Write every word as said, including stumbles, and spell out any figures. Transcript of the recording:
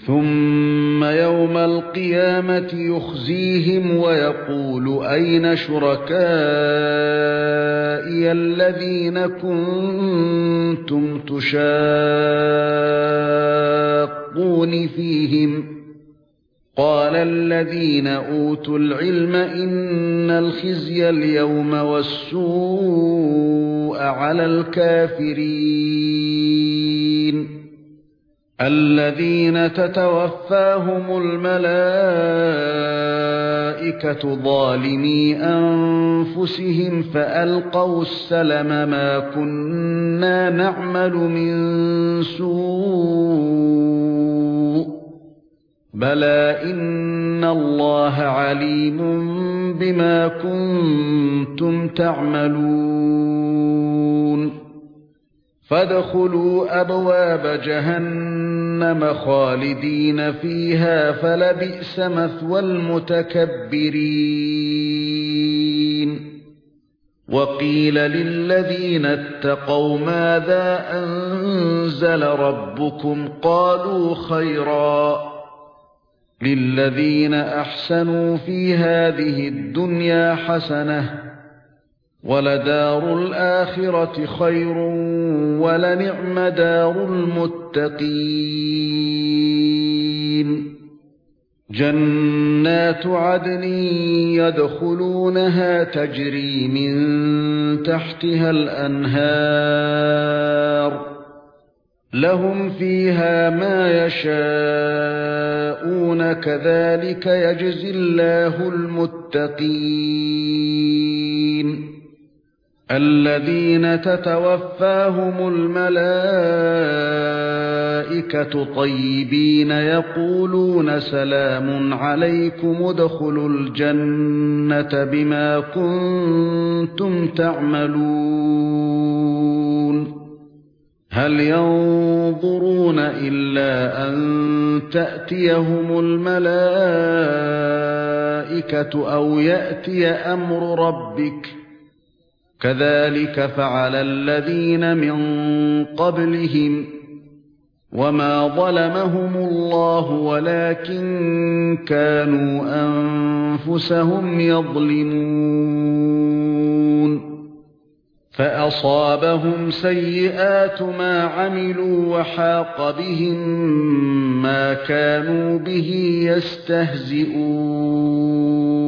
ثُمَّ يَوْمَ الْقِيَامَةِ يُخْزِيهِمْ وَيَقُولُ أَيْنَ شُرَكَائِيَ الَّذِينَ كُنتُمْ تُشَاقُّونَ فِيهِمْ قَالَ الَّذِينَ أُوتُوا الْعِلْمَ إِنَّ الْخِزْيَ الْيَوْمَ وَالسُّوءَ عَلَى الْكَافِرِينَ الَّذِينَ تَتَوَفَّاهُمُ الْمَلَائِكَةُ ظَالِمِي أَنفُسِهِمْ فَأَلْقَوْا السَّلَمَ مَا كُنَّا نَعْمَلُ مِن سُوءٍ بَلَى إِنَّ اللَّهَ عَلِيمٌ بِمَا كُنتُمْ تَعْمَلُونَ فَادْخُلُوا أَبْوَابَ جَهَنَّمَ خَالِدِينَ فِيهَا فَلَبِئْسَ مَثْوَى الْمُتَكَبِّرِينَ وَقِيلَ لِلَّذِينَ اتَّقَوْا مَاذَا أَنزَلَ رَبُّكُمْ قَالُوا خَيْرًا لِلَّذِينَ أَحْسَنُوا فِي هَذِهِ الدُّنْيَا حَسَنَةٌ وَلَدَارُ الْآخِرَةِ خَيْرٌ وَلَنِعْمَ دَارُ الْمُتَّقِينَ جَنَّاتُ عَدْنٍ يَدْخُلُونَهَا تَجْرِي مِن تَحْتِهَا الْأَنْهَارُ لَهُمْ فِيهَا مَا يَشَاءُونَ كَذَلِكَ يَجْزِي اللَّهُ الْمُتَّقِينَ الَّذِينَ تَتَوَفَّاهُمُ الْمَلَائِكَةُ طَيِّبِينَ يَقُولُونَ سَلَامٌ عَلَيْكُمُ ادْخُلُوا الْجَنَّةَ بِمَا كُنتُمْ تَعْمَلُونَ هَلْ يَنظُرُونَ إِلَّا أَن تَأْتِيَهُمُ الْمَلَائِكَةُ أَوْ يَأْتِيَ أَمْرُ رَبِّكَ كَذَلِكَ فَعَلَ الَّذِينَ مِن قَبْلِهِمْ وَمَا ظَلَمَهُمُ اللَّهُ وَلَكِن كَانُوا أَنفُسَهُمْ يَظْلِمُونَ فَأَصَابَهُمْ سَيِّئَاتُ مَا عَمِلُوا وَحَاقَ بِهِم مَّا كَانُوا بِهِ يَسْتَهْزِئُونَ